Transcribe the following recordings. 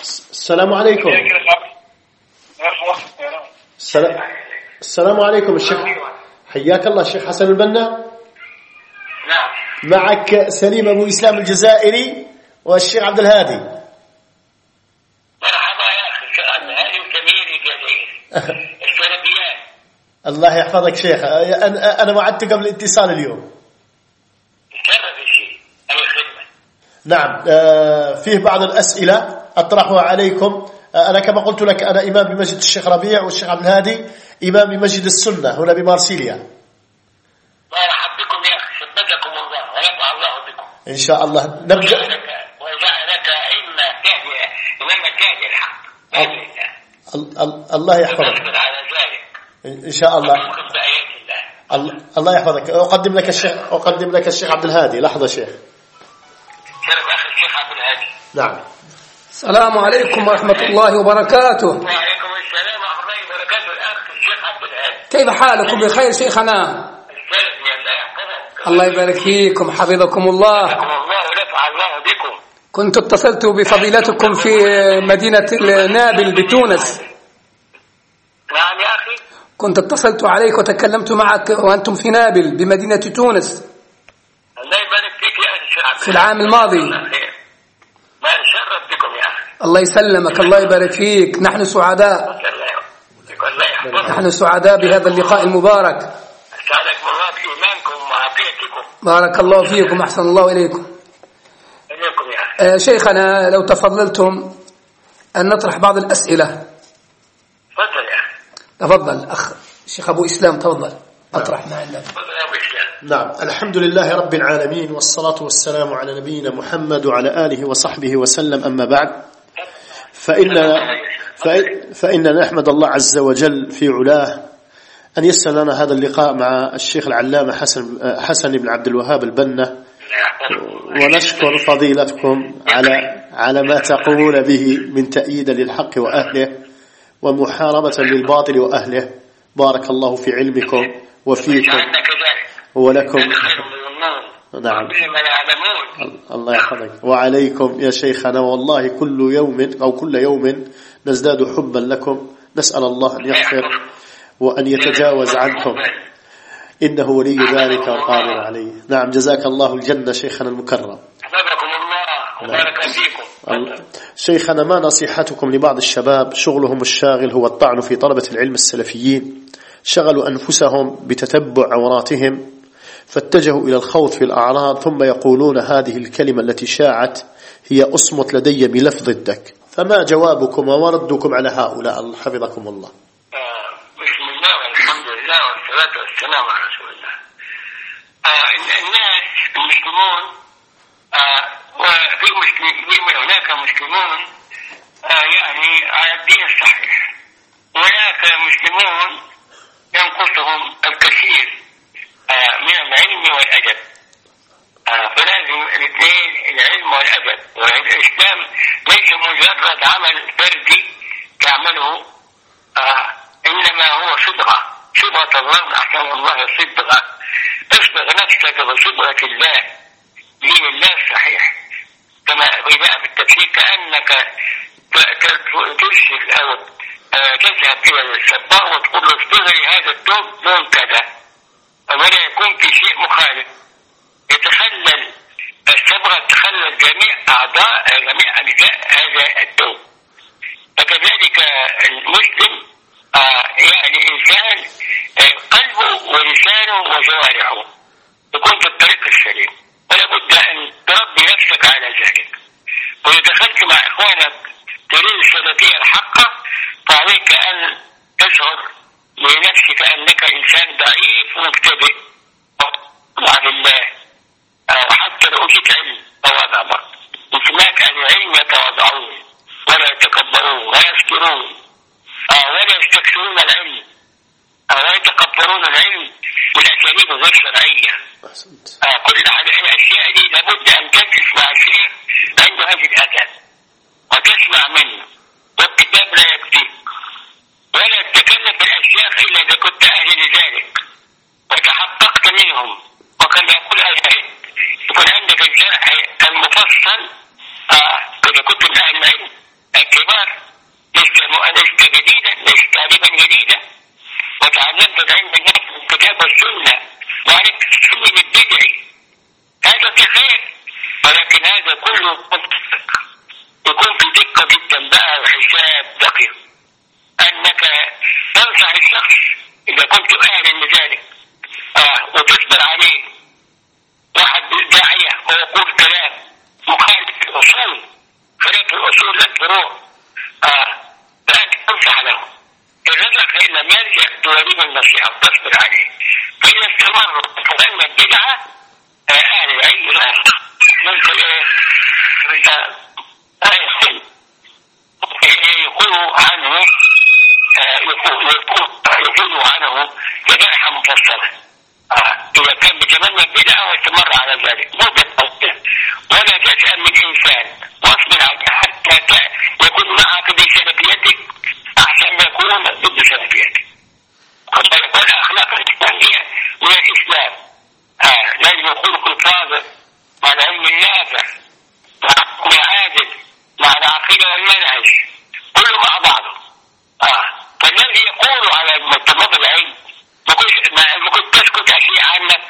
السلام عليكم. السلام عليكم الشيخ، حياك الله الشيخ حسن البنا. نعم. معك سليم أبو إسلام الجزائري والشيخ عبد الهادي. مرحبا يا أخي الشيخ عبد الهادي وسمير الجزائري السلفيان. الله يحفظك شيخ، أنا وعدت قبل الاتصال اليوم. شرف الشيء، أي خدمة. نعم، فيه بعض الأسئلة أطرحها عليكم. أنا كما قلت لك أنا إمام بمسجد الشيخ ربيع، والشيخ عبد الهادي إمام بمسجد السنة هنا بمارسيليا. مرحبا بكم يا أخي، ثبتكم الله ونفع الله بكم إن شاء الله. نرجع وجعلك أئمة تهدي إمام تهدي الحق. الله يحفظك. على ذلك إن شاء الله. بآيات الله. الله يحفظك. أقدم لك الشيخ عبد الهادي. لحظة شيخ. شرف أخي الشيخ عبد الهادي. نعم. السلام عليكم ورحمة الله وبركاته. وعليكم السلام ورحمة الله وبركاته الأخ الشيخ عبد الهادي. كيف حالكم؟ بخير شيخنا؟ الله يبارك فيكم، حفظكم الله. الله ونفع الله بكم. كنت اتصلت بفضيلتكم في مدينة نابل بتونس. نعم يا أخي. كنت اتصلت عليك وتكلمت معك وأنتم في نابل بمدينة تونس. الله يبارك فيك يا أخي الشيخ عبد الهادي. في العام الماضي. ما نشرف بكم يا أخي. الله يسلمك، الله يبارك فيك. نحن سعداء، نحن سعداء بهذا اللقاء المبارك. أسعدكم الله بإيمانكم وعافيتكم. بارك الله فيكم، أحسن الله إليكم. إليكم يا أخي. شيخنا لو تفضلتم أن نطرح بعض الأسئلة. تفضل يا أخي. تفضل أخ الشيخ أبو إسلام، تفضل أطرح معنا. تفضل يا أبو إسلام. نعم، الحمد لله رب العالمين، والصلاة والسلام على نبينا محمد وعلى آله وصحبه وسلم. أما بعد، فإن نحمد الله عز وجل في علاه أن يسر لنا هذا اللقاء مع الشيخ العلامة حسن بن عبد الوهاب البنا، ونشكر فضيلتكم على ما تقومون به من تأييد للحق وأهله ومحاربة للباطل وأهله. بارك الله في علمكم وفيكم ولكم. نعم، الله يحفظك. وعليكم يا شيخنا، والله كل يوم نزداد حبا لكم. نسأل الله أن يغفر وأن يتجاوز عنكم، إنه ولي ذلك والقادر عليه. نعم، جزاك الله الجنة شيخنا المكرم. حفظكم الله وبارك فيكم. شيخنا، ما نصيحتكم لبعض الشباب شغلهم الشاغل هو الطعن في طلبة العلم السلفيين، شغلوا أنفسهم بتتبع عوراتهم فاتجهوا إلى الخوض في الأعراض، ثم يقولون هذه الكلمة التي شاعت هي أصمت لدي ملف ضدك، فما جوابكم وما ردكم على هؤلاء حفظكم الله؟ بسم الله والحمد لله والصلاة والسلام على رسول الله. الناس المسلمون هناك مسلمون يعني على الدين الصحيح، وهناك مسلمون ينقصهم الكثير من العلم والأدب. فلازم الاثنين، العلم والأدب. والإسلام ليس مجرد عمل فردي تعمله، إنما هو صبغة الله. أحسن الله صبغة. اصبغ نفسك بصبغة الله، دين الله الصحيح. كما جاء بالتفسير كأنك ترسل أو تذهب إلى السباق وتقول له اصبغ لي هذا الثوب لون كذا، ولا يكون في شيء مخالف. يتخلل الصبغة، تخلل جميع أجزاء هذا الثوب. فكذلك المسلم يعني إنسان قلبه ولسانه وجوارحه يكون في الطريق السليم، ولا بد أن تربي نفسك على ذلك. وإذا دخلت مع إخوانك تريد السلفية الحقة، فعليك أن تشعر لنفسك أنك إنسان ضعيف مبتدئ مع الله. وحتى لو أوتيت علم تواضع بك. هناك أهل العلم يتواضعون ولا يتكبرون ولا يفترون ولا يستكثرون العلم ولا يتكبرون العلم بالأساليب غير شرعية. كل هذه الأشياء دي لابد أن تجلس مع الشيخ عنده هذه الأدب وتسمع منه، والكتاب لا يكفيك، ولا تتكلم بالأشياخ إلا إذا كنت أهل لذلك وتحققت منهم. وكان يقول يكون عندك الجرح المفصل إذا كنت من أهل العلم كبار، لست جديدا، لست تعليما جديدا، وتعلمت علم الناس من الكتاب والسنة وعرفت السنة البدعي، هذا في خير. ولكن هذا كله يكون في دقة جدا بقى وحساب دقيق، أنك تنصح الشخص إذا كنت أهلا لذلك وتصبر عليه. واحد داعية ويقول كلام مخالف الأصول، خلاف الأصول لا الفروع، فأنت تنصح له. إن رجع فإن لم يرجع توريه النصيحة وتصبر عليه. فإذا استمر فلما البدعة أهل العلم ممكن يقولوا عنه جرحا مفصلا. إذا كان بتمنى البدعة واستمر على ذلك ولا تسأل من إنسان واصبر حتى يكون معك بسلفيتك أحسن ما يكون ضد سلفيتك. والأخلاق الإسلامية من الإسلام لازم الخلق الفاضل مع العلم النافع مع الحكم العادل مع العقيدة والمنهج كله مع بعضه. فالذي يقول على طلاب العلم ما كنت تسكت أشياء عنك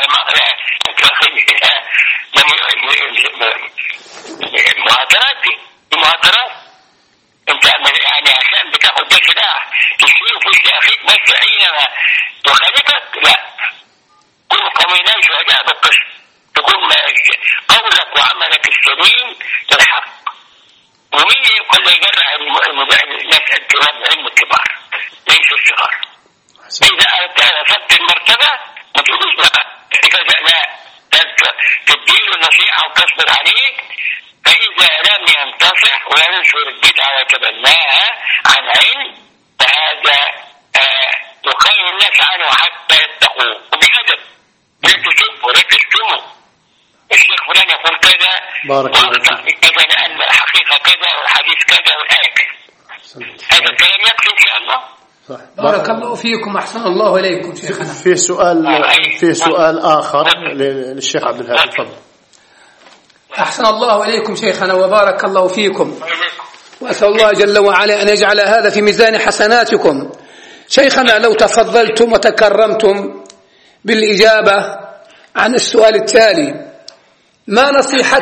المهاترات دي المهاترات. انت يعني عشان بتاخد ده سلاح تشيله في اخيك بس حينما تخالفك، لا، كن قومين شهداء بالقسط، تكون قولك وعملك السليم للحق. ومين يقول يجرع الناس الكبار علم الكبار ليس الصغار. إذا وصلت المرتبة ما تقولوش بقى لا، تديله النصيحة وتصبر عليه. فإذا لم ينتصح وينشر البدعة ويتبناها عن علم فهذا يخير الناس عنه حتى يتقوه وبأدب، لا تسبه ولا تشتمه. الشيخ فلان يقول كذا وأخطأ كذا لأن الحقيقة كذا والحديث كذا والآية كذا. هذا الكلام يكفي إن شاء الله. بارك الله فيكم، أحسن الله إليكم شيخنا. في سؤال آخر للشيخ عبد الهادي، تفضل. أحسن الله إليكم شيخنا وبارك الله فيكم، وأسأل الله جل وعلا أن يجعل هذا في ميزان حسناتكم. شيخنا لو تفضلتم وتكرمتم بالإجابة عن السؤال التالي: ما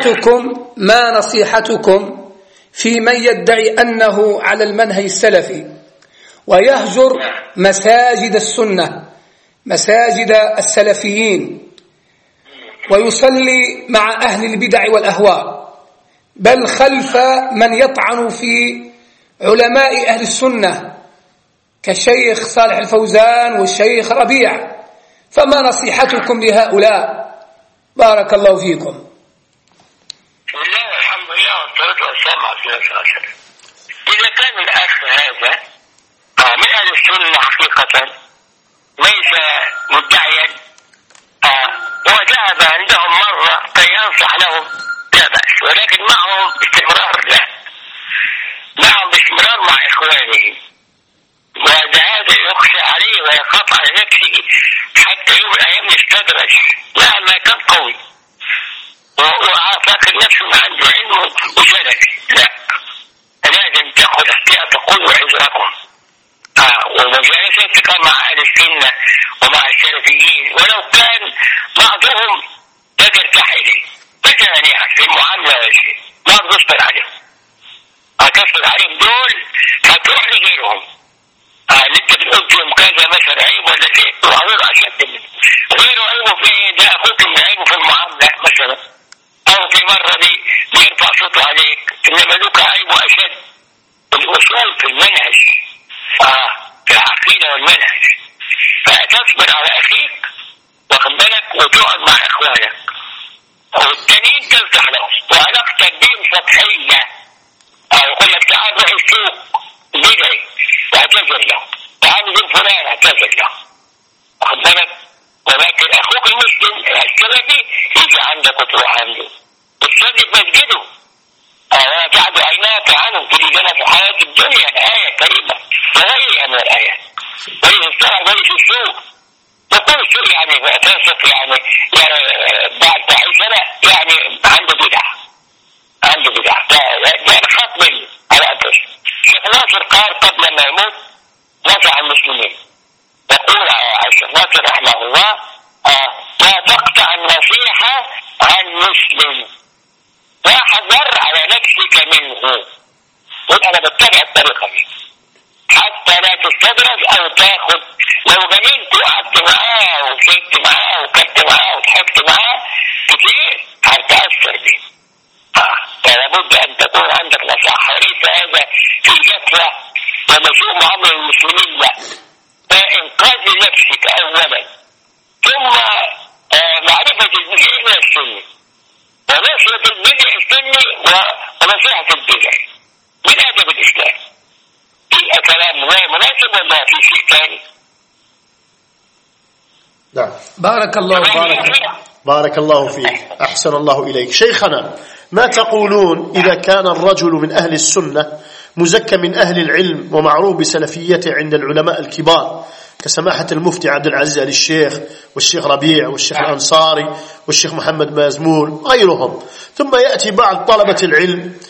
نصيحتكم في من يدعي أنه على المنهج السلفي ويهجر مساجد السنة، مساجد السلفيين، ويصلي مع أهل البدع والأهواء، بل خلف من يطعن في علماء أهل السنة كالشيخ صالح الفوزان والشيخ ربيع؟ فما نصيحتكم لهؤلاء؟ بارك الله فيكم. بسم الله والحمد لله والصلاة والسلام على رسول الله. إذا كان الأخ هذا من أهل السنة حقيقة ليس مدعيا وذهب عندهم مرة كي ينصح لهم لا بأس، ولكن معهم باستمرار لا، معهم باستمرار مع إخوانه، وهذا يخشى عليه ويخاف على نفسه حتى يوم الأيام يستدرج مهما كان قوي وفاكر نفسه ما عنده علم وسلفي. لا، لازم تأخذ احتياط تقول وعذركم ومجالستك مع أهل السنة ومع السلفيين، ولو كان بعضهم لا ترتاح إليه مثلا يعني في المعاملة ولا شيء، ما تصبر عليهم، هتصبر عليهم دول هتروح لغيرهم. اللي انت بتقول فيهم كذا مثلا عيب ولا شيء وغيره أشد منه، غيره عيبه في ده أخوك اللي عيبه في المعاملة مثلا، أو في مرة بيرفع صوته عليك، إنما لك عيبه أشد الأصول في المنهج في العقيدة والمنهج. فتصبر على أخيك واخد بالك وتقعد مع إخوانك، والتانيين تنصح لهم وعلاقتك بهم سطحية. يقول لك تعال روح السوق بدعي واعتذر له، تعال زور فلان اعتذر له، واخد بالك. ولكن أخوك المسلم السلفي يجي عندك وتروح عنده وتصلي في مسجده ولا تعد عيناك عنه، تجي لنا في حياة الدنيا آية كريمة وغيرها من الآيات. وليس الصلاة وليس السوق، تقول السوق يعني تنصف يعني بعد عشرة يعني عنده بدعة، ده الخط منه على الله لا تقطع النصيحة عن مسلم واحذر على نفسك منه. قل أنا بتبع الطريقة دي حتى لا تستدرج أو تاخذ. لو جملت وقعدت معاه وشربت معاه وكلت معاه وضحكت معاه كتير هتأثر بيه. فلابد أن تكون عندك نصيحة، وليس هذا في جفوة ومسوء معاملة المسلمين، لا، فإنقاذ نفسك أولا، ثم معرفة البدع من السنة ونصرة البدع السني ونصيحة البدع من أدب الإسلام. في كلام غير مناسب ولا في شيء ثاني؟ نعم. بارك الله فيك. أحسن الله إليك. شيخنا، ما تقولون إذا كان الرجل من أهل السنة مزكى من أهل العلم ومعروف بسلفيته عند العلماء الكبار كسماحة المفتي عبد العزيز آل الشيخ والشيخ ربيع والشيخ الأنصاري والشيخ محمد مازمول غيرهم، ثم يأتي بعض طلبة العلم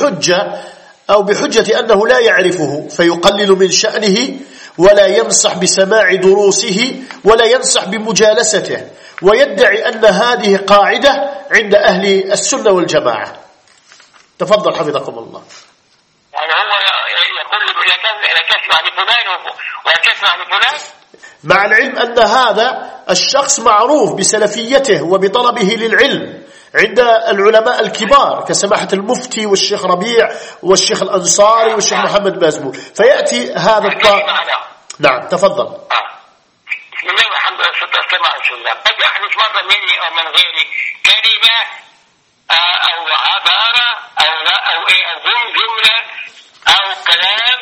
بحجة أنه لا يعرفه فيقلل من شأنه ولا ينصح بسماع دروسه ولا ينصح بمجالسته ويدعي أن هذه قاعدة عند أهل السنة والجماعة؟ تفضل حفظكم الله. يعني هو يقول لا تسمع لفلان ولا تسمع لفلان، مع العلم أن هذا الشخص معروف بسلفيته وبطلبه للعلم عند العلماء الكبار كسماحة المفتي والشيخ ربيع والشيخ الأنصاري والشيخ محمد مازمول، فيأتي هذا نعم تفضل. بسم الله والحمد لله والصلاة والسلام على رسول الله. قد يحدث مرة مني أو من غيري كلمة أو عبارة أو جملة أو كلام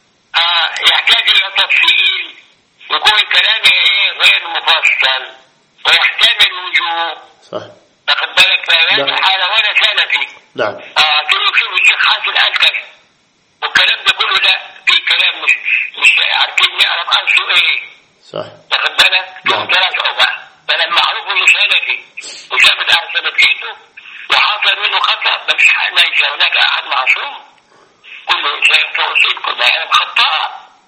يحتاج إلى تفصيل، يكون الكلام غير مفصل ويحتمل وجوه. صح. تاخد بالك هذه حالة وأنا سلفي. نعم. تقول شوف الشيخ حاسن قال كذا والكلام ده كله لا في كلام مش عارفين نعرف أنسوا إيه. صح. تاخد بالك؟ نعم. تراجعوا بقى. فلما معروف إنه سلفي وثابت على سلفيته وحصل منه خطأ مش ليس هناك أحد معصوم، كل إنسان توصيل كل عالم خطاء.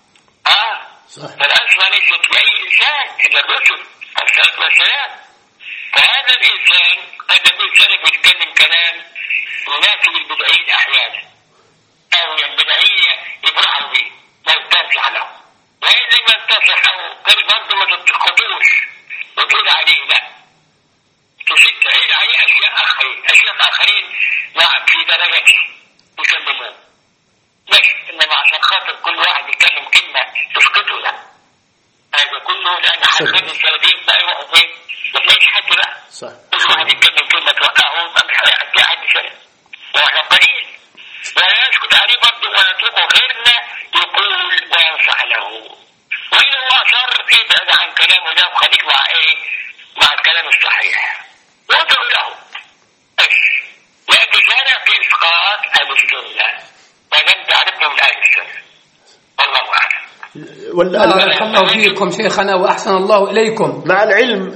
فالأسمى ليست لأي إنسان إلا الرسل عليه الصلاة والسلام. فهذا الإنسان قد يكون سلف يتكلم كلام يناسب البدعيين أحيانا أو البدعية يفرحوا به لا تنصح له، وإن لم ينتصح أو كان برضه ما تتخطوش وتقول عليه لا، تعيد عليه أشياء آخرين معك في درجته يكلموه، مش إنما عشان خاطر كل واحد يتكلم كلمة تسقطه لا. هذا كله لأن حسن السلفيين بقى يروحوا فين؟ ما تلاقيش حد بقى. كل واحد يتكلم كلمة توقعه مش هتلاقي حد سلف، وإحنا قليل ولا يسكت عليه برضه ونتركه غيرنا يقول وينصح له. وإن هو أصر ابعد عن كلامه ده وخليك مع الكلام الصحيح وادعو له بس، لا تسارع في إسقاط أهل السنة ما دام تعرفه من أهل السنة. والله أعلم. بارك الله فيكم شيخنا وأحسن الله إليكم. مع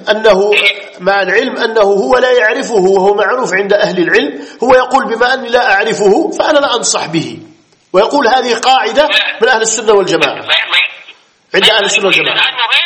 العلم أنه هو لا يعرفه وهو معروف عند أهل العلم، هو يقول بما أني لا أعرفه فأنا لا أنصح به، ويقول هذه قاعدة من أهل السنة والجماعة عند أهل السنة والجماعة.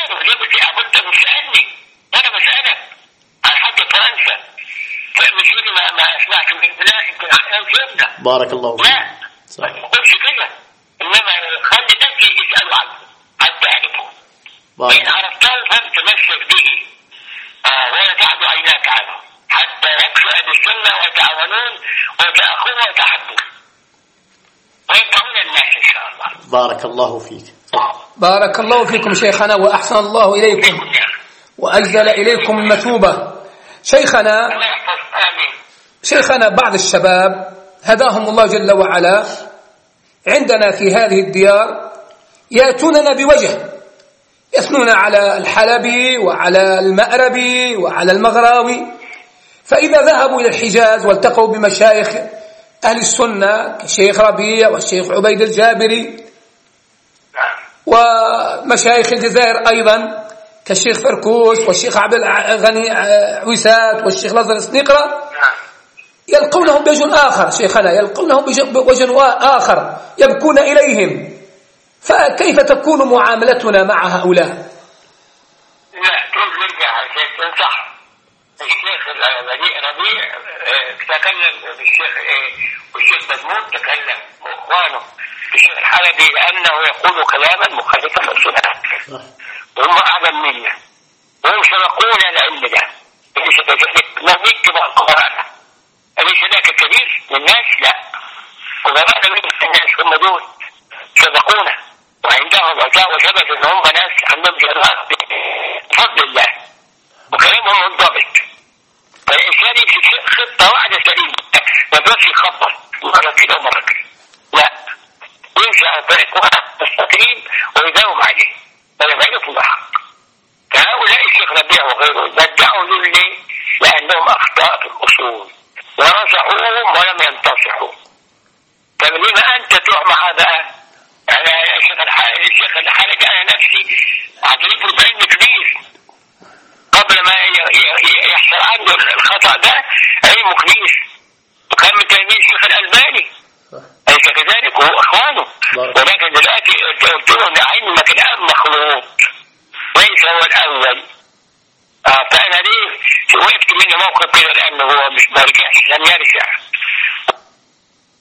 بارك الله فيك. لا ما تقولش كده، إنما خلي نفسي يسألوا عنه حتى يعرفه، وإن عرفته فلتمسك به ولا تعد عيناك عنه حتى يكفي أهل السنة ويتعاونون ويتأخون ويتحدون وينفعون الناس إن شاء الله. بارك الله فيك. بارك الله فيكم شيخنا وأحسن الله إليكم وأجزل إليكم المثوبة. شيخنا بعض الشباب هداهم الله جل وعلا عندنا في هذه الديار يأتوننا بوجه، يثنون على الحلبي وعلى المأربي وعلى المغراوي، فإذا ذهبوا إلى الحجاز والتقوا بمشايخ أهل السنة كالشيخ ربيع والشيخ عبيد الجابري ومشايخ الجزائر أيضا كالشيخ فركوس والشيخ عبد الغني عويسات والشيخ لازر السنيقرة، يلقونهم بوجه آخر شيخنا، يلقونهم بوجه آخر يبكون إليهم، فكيف تكون معاملتنا مع هؤلاء؟ لا تظلم تنصح الشيخ ربيع تكلم بالشيخ والشيخ مدمون تكلم واخوانه الشيخ الحلبي لانه يقول كلاما مخالفا للسنه وهم اعلم منا وهم سبقونا العلم ده ليس كذلك ما نكتب القرآن أليس ذاك كبير للناس؟ لا وغبانا من الناس هم دول سبقونا وعندهم وجاء وثبت ان هم ناس عندهم جرات بفضل الله وكلامهم منضبط فالإنسان يمشي خطة واحدة سليمة ما بس يخبط مرة كده ومرة كده لا يمشي على طريق واحد مستقيم ويداوم عليه ولا في الحق فهؤلاء الشيخ ربيع وغيره بدعوا ليه؟ لأنهم أخطاء في الأصول ونصحوهم ولم ينتصحوا طب لما أنت تروح مع بقى أنا الشيخ الحلقة أنا نفسي أعترف بعلم كبير قبل ما يحصل عنده الخطأ ده علم كبير وكان من تلاميذ الشيخ الألباني أليس كذلك وهو أخوانه ولكن دلوقتي قلت لهم علمك الآن مخلوط ليس هو الأول فأنا ليه وقفت مني موقف كده لأنه هو مش مرجعش لم يرجع